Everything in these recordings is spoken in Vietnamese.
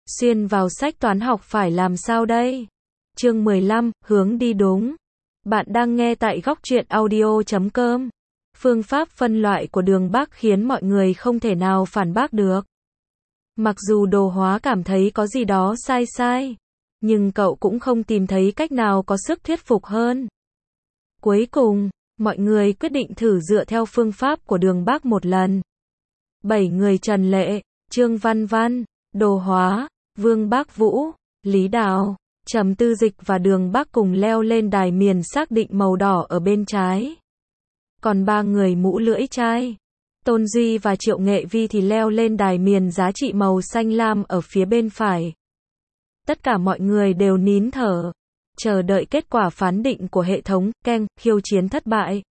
Xuyên vào sách toán học phải làm sao đây? Chương 15, hướng đi đúng. Bạn đang nghe tại góc truyện audio.com. Phương pháp phân loại của Đường Bắc khiến mọi người không thể nào phản bác được. Mặc dù Đồ Hóa cảm thấy có gì đó sai sai, nhưng cậu cũng không tìm thấy cách nào có sức thuyết phục hơn. Cuối cùng, mọi người quyết định thử dựa theo phương pháp của Đường Bắc một lần. 7 người Trần Lệ, Trương Văn Văn, Đồ Hóa, Vương Bác Vũ, Lý Đào, Trầm Tư Dịch và Đường Bắc cùng leo lên đài miền xác định màu đỏ ở bên trái. Còn 3 người mũ lưỡi chai, Tôn Duy và Triệu Nghệ Vi thì leo lên đài miền giá trị màu xanh lam ở phía bên phải. Tất cả mọi người đều nín thở, chờ đợi kết quả phán định của hệ thống. Keng, khiêu chiến thất bại.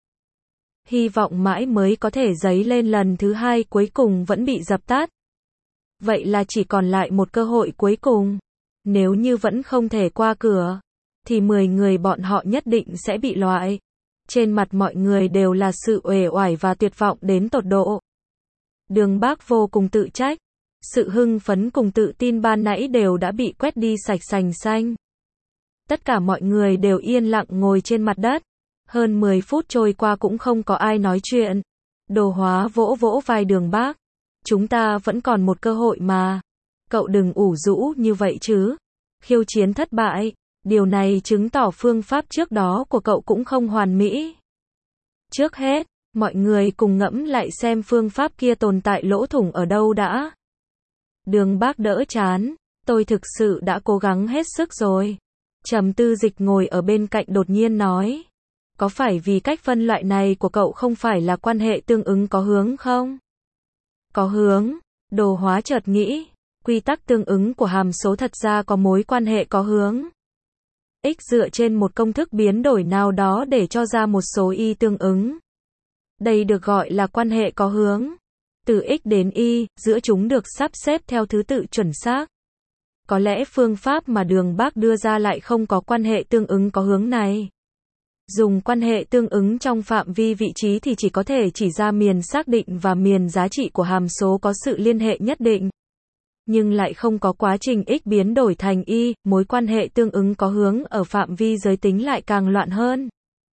Hy vọng mãi mới có thể dấy lên lần thứ hai cuối cùng vẫn bị dập tắt. Vậy là chỉ còn lại một cơ hội cuối cùng. Nếu như vẫn không thể qua cửa, thì 10 người bọn họ nhất định sẽ bị loại. Trên mặt mọi người đều là sự uể oải và tuyệt vọng đến tột độ. Đường Bắc vô cùng tự trách. Sự hưng phấn cùng tự tin ban nãy đều đã bị quét đi sạch sành xanh. Tất cả mọi người đều yên lặng ngồi trên mặt đất. Hơn 10 phút trôi qua cũng không có ai nói chuyện. Đồ Hóa vỗ vỗ vai Đường Bắc. Chúng ta vẫn còn một cơ hội mà. Cậu đừng ủ rũ như vậy chứ. Khiêu chiến thất bại. Điều này chứng tỏ phương pháp trước đó của cậu cũng không hoàn mỹ. Trước hết, mọi người cùng ngẫm lại xem phương pháp kia tồn tại lỗ thủng ở đâu đã. Đường Bắc đỡ chán. Tôi thực sự đã cố gắng hết sức rồi. Trầm Tư Dịch ngồi ở bên cạnh đột nhiên nói. Có phải vì cách phân loại này của cậu không phải là quan hệ tương ứng có hướng không? Có hướng, Đồ Hóa chợt nghĩ. Quy tắc tương ứng của hàm số thật ra có mối quan hệ có hướng. X dựa trên một công thức biến đổi nào đó để cho ra một số y tương ứng. Đây được gọi là quan hệ có hướng. Từ X đến Y, giữa chúng được sắp xếp theo thứ tự chuẩn xác. Có lẽ phương pháp mà Đường Bắc đưa ra lại không có quan hệ tương ứng có hướng này. Dùng quan hệ tương ứng trong phạm vi vị trí thì chỉ có thể chỉ ra miền xác định và miền giá trị của hàm số có sự liên hệ nhất định. Nhưng lại không có quá trình x biến đổi thành y, mối quan hệ tương ứng có hướng ở phạm vi giới tính lại càng loạn hơn.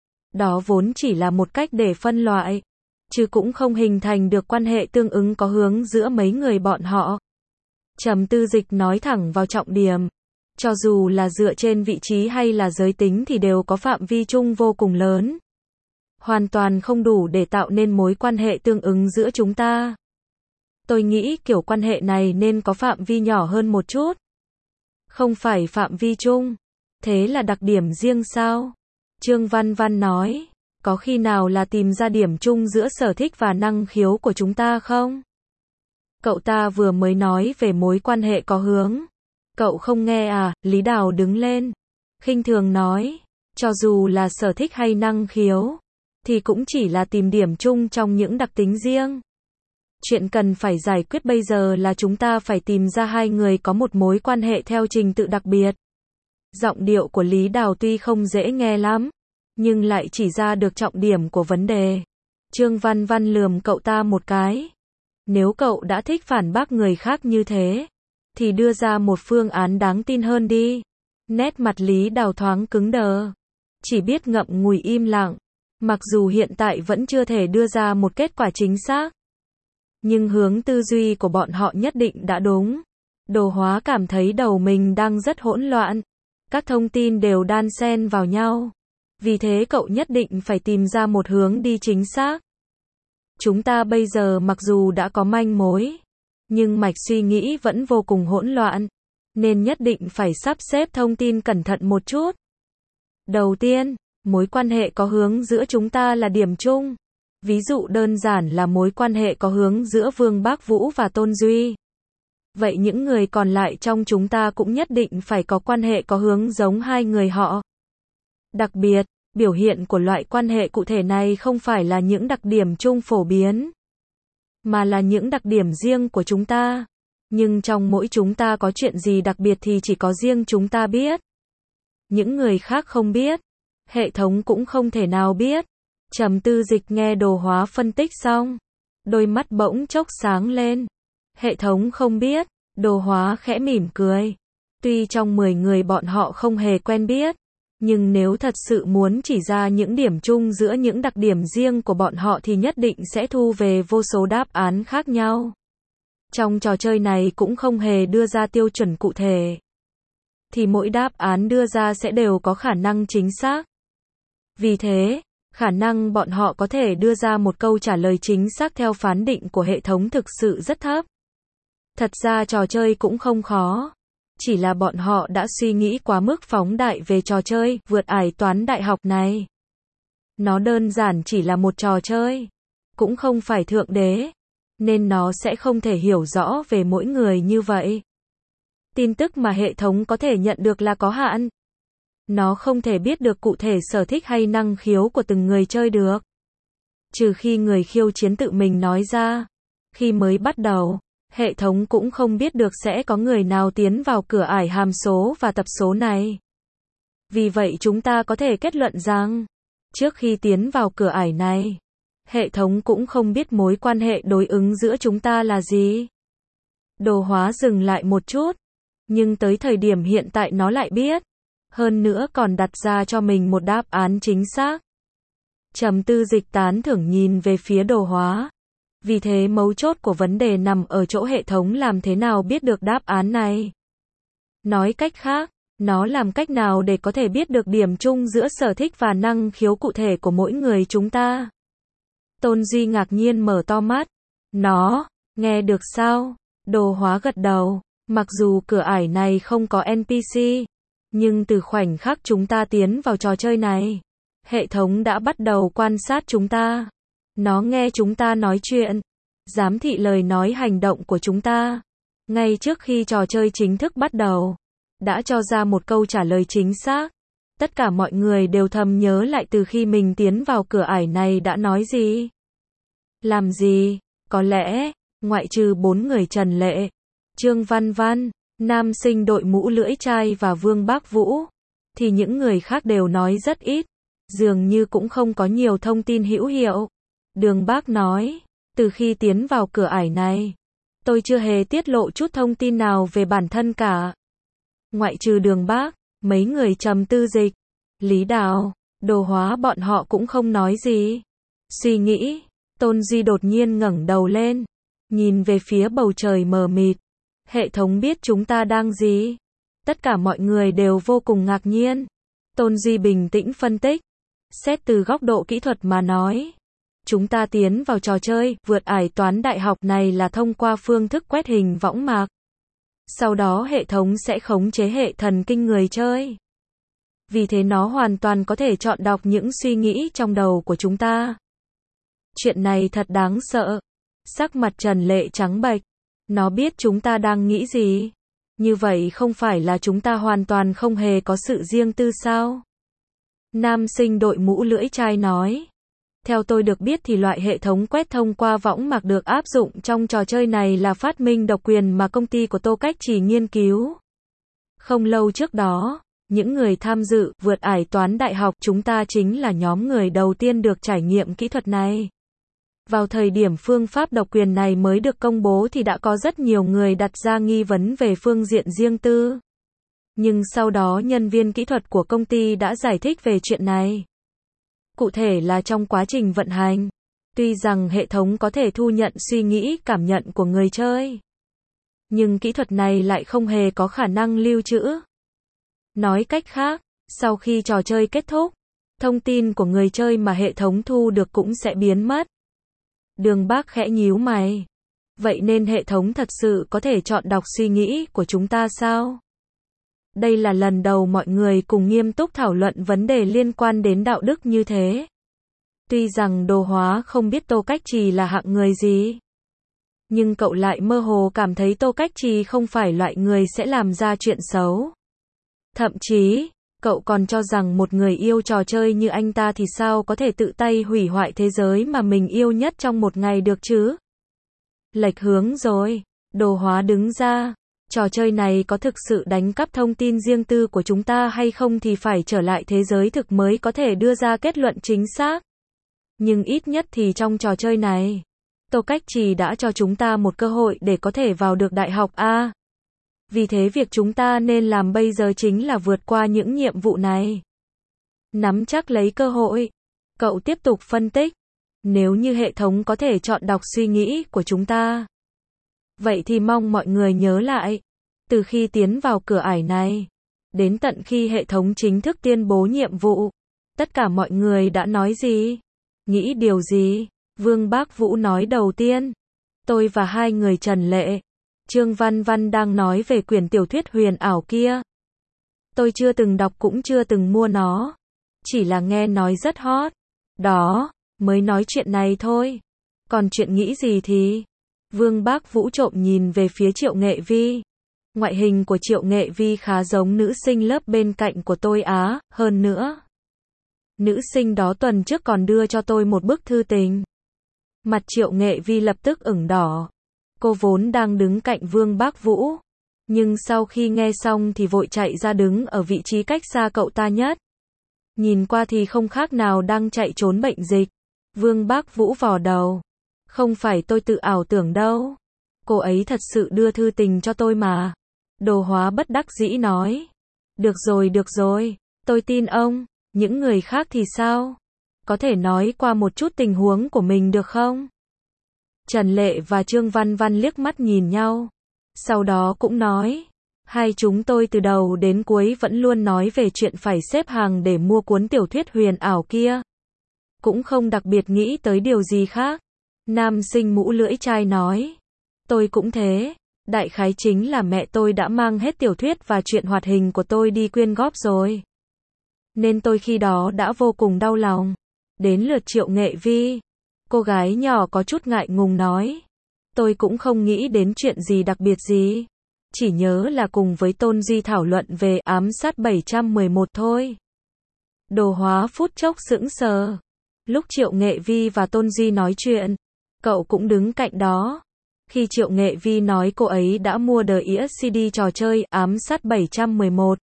Đó vốn chỉ là một cách để phân loại, chứ cũng không hình thành được quan hệ tương ứng có hướng giữa mấy người bọn họ. Trầm Tư Dịch nói thẳng vào trọng điểm. Cho dù là dựa trên vị trí hay là giới tính thì đều có phạm vi chung vô cùng lớn. Hoàn toàn không đủ để tạo nên mối quan hệ tương ứng giữa chúng ta. Tôi nghĩ kiểu quan hệ này nên có phạm vi nhỏ hơn một chút. Không phải phạm vi chung. Thế là đặc điểm riêng sao? Trương Văn Văn nói. Có khi nào là tìm ra điểm chung giữa sở thích và năng khiếu của chúng ta không? Cậu ta vừa mới nói về mối quan hệ có hướng. Cậu không nghe à? Lý Đào đứng lên. Khinh thường nói. Cho dù là sở thích hay năng khiếu, thì cũng chỉ là tìm điểm chung trong những đặc tính riêng. Chuyện cần phải giải quyết bây giờ là chúng ta phải tìm ra hai người có một mối quan hệ theo trình tự đặc biệt. Giọng điệu của Lý Đào tuy không dễ nghe lắm, nhưng lại chỉ ra được trọng điểm của vấn đề. Trương Văn Văn lườm cậu ta một cái. Nếu cậu đã thích phản bác người khác như thế, thì đưa ra một phương án đáng tin hơn đi. Nét mặt Lý Đào thoáng cứng đờ. Chỉ biết ngậm ngùi im lặng. Mặc dù hiện tại vẫn chưa thể đưa ra một kết quả chính xác, nhưng hướng tư duy của bọn họ nhất định đã đúng. Đồ Hóa cảm thấy đầu mình đang rất hỗn loạn. Các thông tin đều đan xen vào nhau. Vì thế cậu nhất định phải tìm ra một hướng đi chính xác. Chúng ta bây giờ mặc dù đã có manh mối, nhưng mạch suy nghĩ vẫn vô cùng hỗn loạn. Nên nhất định phải sắp xếp thông tin cẩn thận một chút. Đầu tiên, mối quan hệ có hướng giữa chúng ta là điểm chung. Ví dụ đơn giản là mối quan hệ có hướng giữa Vương Bác Vũ và Tôn Duy. Vậy những người còn lại trong chúng ta cũng nhất định phải có quan hệ có hướng giống hai người họ. Đặc biệt, biểu hiện của loại quan hệ cụ thể này không phải là những đặc điểm chung phổ biến, mà là những đặc điểm riêng của chúng ta. Nhưng trong mỗi chúng ta có chuyện gì đặc biệt thì chỉ có riêng chúng ta biết. Những người khác không biết. Hệ thống cũng không thể nào biết. Trầm Tư Dịch nghe Đồ Hóa phân tích xong, đôi mắt bỗng chốc sáng lên. Hệ thống không biết, Đồ Hóa khẽ mỉm cười. Tuy trong 10 người bọn họ không hề quen biết, nhưng nếu thật sự muốn chỉ ra những điểm chung giữa những đặc điểm riêng của bọn họ thì nhất định sẽ thu về vô số đáp án khác nhau. Trong trò chơi này cũng không hề đưa ra tiêu chuẩn cụ thể, thì mỗi đáp án đưa ra sẽ đều có khả năng chính xác. Vì thế, khả năng bọn họ có thể đưa ra một câu trả lời chính xác theo phán định của hệ thống thực sự rất thấp. Thật ra trò chơi cũng không khó, chỉ là bọn họ đã suy nghĩ quá mức phóng đại về trò chơi vượt ải toán đại học này. Nó đơn giản chỉ là một trò chơi, cũng không phải thượng đế, nên nó sẽ không thể hiểu rõ về mỗi người như vậy. Tin tức mà hệ thống có thể nhận được là có hạn. Nó không thể biết được cụ thể sở thích hay năng khiếu của từng người chơi được. Trừ khi người khiêu chiến tự mình nói ra. Khi mới bắt đầu, hệ thống cũng không biết được sẽ có người nào tiến vào cửa ải hàm số và tập số này. Vì vậy chúng ta có thể kết luận rằng, trước khi tiến vào cửa ải này, hệ thống cũng không biết mối quan hệ đối ứng giữa chúng ta là gì. Đồ Hóa dừng lại một chút, nhưng tới thời điểm hiện tại nó lại biết. Hơn nữa còn đặt ra cho mình một đáp án chính xác. Trầm Tư Dịch tán thưởng nhìn về phía Đồ Hóa. Vì thế mấu chốt của vấn đề nằm ở chỗ hệ thống làm thế nào biết được đáp án này. Nói cách khác, nó làm cách nào để có thể biết được điểm chung giữa sở thích và năng khiếu cụ thể của mỗi người chúng ta. Tôn Duy ngạc nhiên mở to mắt. Nó, nghe được sao? Đồ Hóa gật đầu. Mặc dù cửa ải này không có NPC, nhưng từ khoảnh khắc chúng ta tiến vào trò chơi này, hệ thống đã bắt đầu quan sát chúng ta. Nó nghe chúng ta nói chuyện, giám thị lời nói hành động của chúng ta. Ngay trước khi trò chơi chính thức bắt đầu, đã cho ra một câu trả lời chính xác. Tất cả mọi người đều thầm nhớ lại từ khi mình tiến vào cửa ải này đã nói gì, làm gì. Có lẽ, ngoại trừ 4 người Trần Lệ, Trương Văn Văn, nam sinh đội mũ lưỡi chai và Vương Bác Vũ, thì những người khác đều nói rất ít, dường như cũng không có nhiều thông tin hữu hiệu. Đường Bác nói, từ khi tiến vào cửa ải này, tôi chưa hề tiết lộ chút thông tin nào về bản thân cả. Ngoại trừ Đường Bác, mấy người Trầm Tư Dịch, Lý Đào, Đồ Hóa bọn họ cũng không nói gì. Suy nghĩ, Tôn Duy đột nhiên ngẩng đầu lên, nhìn về phía bầu trời mờ mịt. Hệ thống biết chúng ta đang gì? Tất cả mọi người đều vô cùng ngạc nhiên. Tôn Duy bình tĩnh phân tích. Xét từ góc độ kỹ thuật mà nói, chúng ta tiến vào trò chơi vượt ải toán đại học này là thông qua phương thức quét hình võng mạc. Sau đó hệ thống sẽ khống chế hệ thần kinh người chơi. Vì thế nó hoàn toàn có thể chọn đọc những suy nghĩ trong đầu của chúng ta. Chuyện này thật đáng sợ. Sắc mặt Trần Lệ trắng bệch. Nó biết chúng ta đang nghĩ gì. Như vậy không phải là chúng ta hoàn toàn không hề có sự riêng tư sao? Nam sinh đội mũ lưỡi chai nói. Theo tôi được biết thì loại hệ thống quét thông qua võng mạc được áp dụng trong trò chơi này là phát minh độc quyền mà công ty của Tô Cách Trì nghiên cứu. Không lâu trước đó, những người tham dự vượt ải toán đại học chúng ta chính là nhóm người đầu tiên được trải nghiệm kỹ thuật này. Vào thời điểm phương pháp độc quyền này mới được công bố thì đã có rất nhiều người đặt ra nghi vấn về phương diện riêng tư. Nhưng sau đó nhân viên kỹ thuật của công ty đã giải thích về chuyện này. Cụ thể là trong quá trình vận hành, tuy rằng hệ thống có thể thu nhận suy nghĩ cảm nhận của người chơi, nhưng kỹ thuật này lại không hề có khả năng lưu trữ. Nói cách khác, sau khi trò chơi kết thúc, thông tin của người chơi mà hệ thống thu được cũng sẽ biến mất. Đường Bác khẽ nhíu mày. Vậy nên hệ thống thật sự có thể chọn đọc suy nghĩ của chúng ta sao? Đây là lần đầu mọi người cùng nghiêm túc thảo luận vấn đề liên quan đến đạo đức như thế. Tuy rằng Đồ Hóa không biết Tô Cách Trì là hạng người gì, nhưng cậu lại mơ hồ cảm thấy Tô Cách Trì không phải loại người sẽ làm ra chuyện xấu. Thậm chí, cậu còn cho rằng một người yêu trò chơi như anh ta thì sao có thể tự tay hủy hoại thế giới mà mình yêu nhất trong một ngày được chứ? Lệch hướng rồi. Đồ Hóa đứng ra. Trò chơi này có thực sự đánh cắp thông tin riêng tư của chúng ta hay không thì phải trở lại thế giới thực mới có thể đưa ra kết luận chính xác. Nhưng ít nhất thì trong trò chơi này, Tô Cách Trì đã cho chúng ta một cơ hội để có thể vào được đại học A. Vì thế việc chúng ta nên làm bây giờ chính là vượt qua những nhiệm vụ này. Nắm chắc lấy cơ hội. Cậu tiếp tục phân tích. Nếu như hệ thống có thể chọn đọc suy nghĩ của chúng ta, vậy thì mong mọi người nhớ lại, từ khi tiến vào cửa ải này, đến tận khi hệ thống chính thức tuyên bố nhiệm vụ, tất cả mọi người đã nói gì? Nghĩ điều gì? Vương Bác Vũ nói đầu tiên. Tôi và hai người Trần Lệ, Trương Văn Văn đang nói về quyển tiểu thuyết huyền ảo kia. Tôi chưa từng đọc cũng chưa từng mua nó. Chỉ là nghe nói rất hot. Đó, mới nói chuyện này thôi. Còn chuyện nghĩ gì thì... Vương Bác Vũ trộm nhìn về phía Triệu Nghệ Vi. Ngoại hình của Triệu Nghệ Vi khá giống nữ sinh lớp bên cạnh của tôi á, hơn nữa. Nữ sinh đó tuần trước còn đưa cho tôi một bức thư tình. Mặt Triệu Nghệ Vi lập tức ửng đỏ. Cô vốn đang đứng cạnh Vương Bác Vũ, nhưng sau khi nghe xong thì vội chạy ra đứng ở vị trí cách xa cậu ta nhất. Nhìn qua thì không khác nào đang chạy trốn bệnh dịch. Vương Bác Vũ vò đầu. Không phải tôi tự ảo tưởng đâu. Cô ấy thật sự đưa thư tình cho tôi mà. Đồ Hóa bất đắc dĩ nói. Được rồi, tôi tin ông. Những người khác thì sao? Có thể nói qua một chút tình huống của mình được không? Trần Lệ và Trương Văn Văn liếc mắt nhìn nhau. Sau đó cũng nói. Hai chúng tôi từ đầu đến cuối vẫn luôn nói về chuyện phải xếp hàng để mua cuốn tiểu thuyết huyền ảo kia. Cũng không đặc biệt nghĩ tới điều gì khác. Nam sinh mũ lưỡi chai nói. Tôi cũng thế. Đại khái chính là mẹ tôi đã mang hết tiểu thuyết và truyện hoạt hình của tôi đi quyên góp rồi. Nên tôi khi đó đã vô cùng đau lòng. Đến lượt Triệu Nghệ Vi. Cô gái nhỏ có chút ngại ngùng nói. Tôi cũng không nghĩ đến chuyện gì đặc biệt gì. Chỉ nhớ là cùng với Tôn Duy thảo luận về ám sát 711 thôi. Đồ Hóa phút chốc sững sờ. Lúc Triệu Nghệ Vi và Tôn Duy nói chuyện, cậu cũng đứng cạnh đó. Khi Triệu Nghệ Vi nói cô ấy đã mua đĩa CD trò chơi ám sát 711.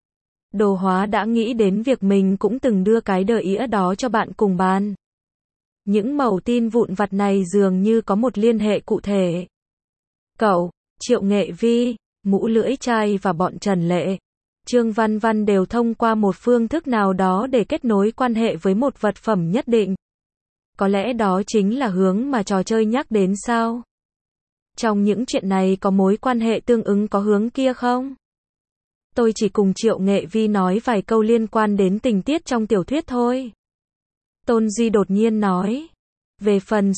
Đồ Hóa đã nghĩ đến việc mình cũng từng đưa cái đĩa đó cho bạn cùng bàn. Những mẩu tin vụn vặt này dường như có một liên hệ cụ thể. Cậu, Triệu Nghệ Vi, mũ lưỡi chai và bọn Trần Lệ, Trương Văn Văn đều thông qua một phương thức nào đó để kết nối quan hệ với một vật phẩm nhất định. Có lẽ đó chính là hướng mà trò chơi nhắc đến sao? Trong những chuyện này có mối quan hệ tương ứng có hướng kia không? Tôi chỉ cùng Triệu Nghệ Vi nói vài câu liên quan đến tình tiết trong tiểu thuyết thôi. Tôn Duy đột nhiên nói. Về phần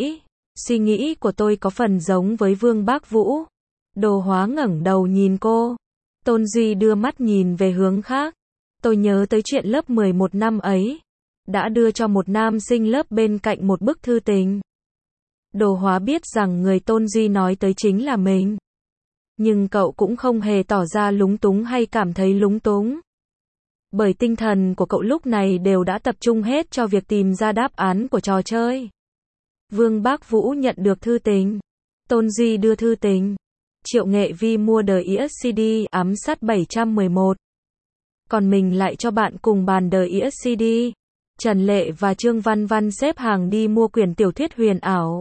suy nghĩ của tôi có phần giống với Vương Bác Vũ. Đồ Hóa ngẩng đầu nhìn cô. Tôn Duy đưa mắt nhìn về hướng khác. Tôi nhớ tới chuyện lớp 11 năm ấy. Đã đưa cho một nam sinh lớp bên cạnh một bức thư tình. Đồ Hóa biết rằng người Tôn Duy nói tới chính là mình. Nhưng cậu cũng không hề tỏ ra lúng túng hay cảm thấy lúng túng. Bởi tinh thần của cậu lúc này đều đã tập trung hết cho việc tìm ra đáp án của trò chơi. Vương Bác Vũ nhận được thư tình. Tôn Duy đưa thư tình. Triệu Nghệ Vi mua đĩa CD ám sát 711. Còn mình lại cho bạn cùng bàn đĩa CD. Trần Lệ và Trương Văn Văn xếp hàng đi mua quyển tiểu thuyết huyền ảo.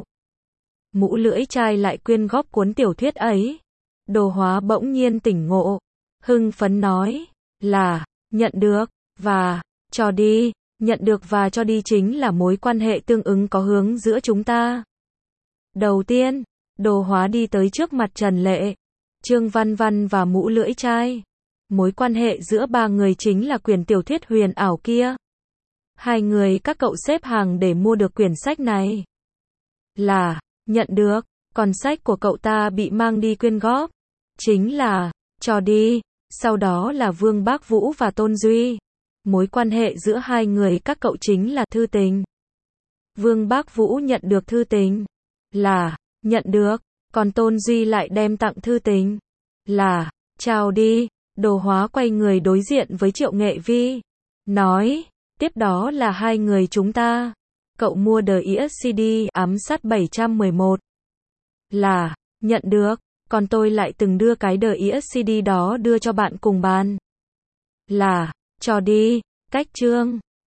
Mũ lưỡi chai lại quyên góp cuốn tiểu thuyết ấy. Đồ Hóa bỗng nhiên tỉnh ngộ. Hưng phấn nói. Là, nhận được, và, cho đi. Nhận được và cho đi chính là mối quan hệ tương ứng có hướng giữa chúng ta. Đầu tiên, Đồ Hóa đi tới trước mặt Trần Lệ, Trương Văn Văn và mũ lưỡi chai. Mối quan hệ giữa ba người chính là quyển tiểu thuyết huyền ảo kia. Hai người các cậu xếp hàng để mua được quyển sách này. Là, nhận được, còn sách của cậu ta bị mang đi quyên góp. Chính là, cho đi. Sau đó là Vương Bác Vũ và Tôn Duy. Mối quan hệ giữa hai người các cậu chính là thư tình. Vương Bác-Vũ nhận được thư tình. Là, nhận được. Còn Tôn Duy lại đem tặng thư tình. Là, chào đi. Đồ Hóa quay người đối diện với Triệu Nghệ Vi. Nói, tiếp đó là hai người chúng ta. Cậu mua đĩa CD ám sát 711. Là, nhận được. Còn tôi lại từng đưa cái đĩa CD đó đưa cho bạn cùng bàn. Là, cho đi. Cách chương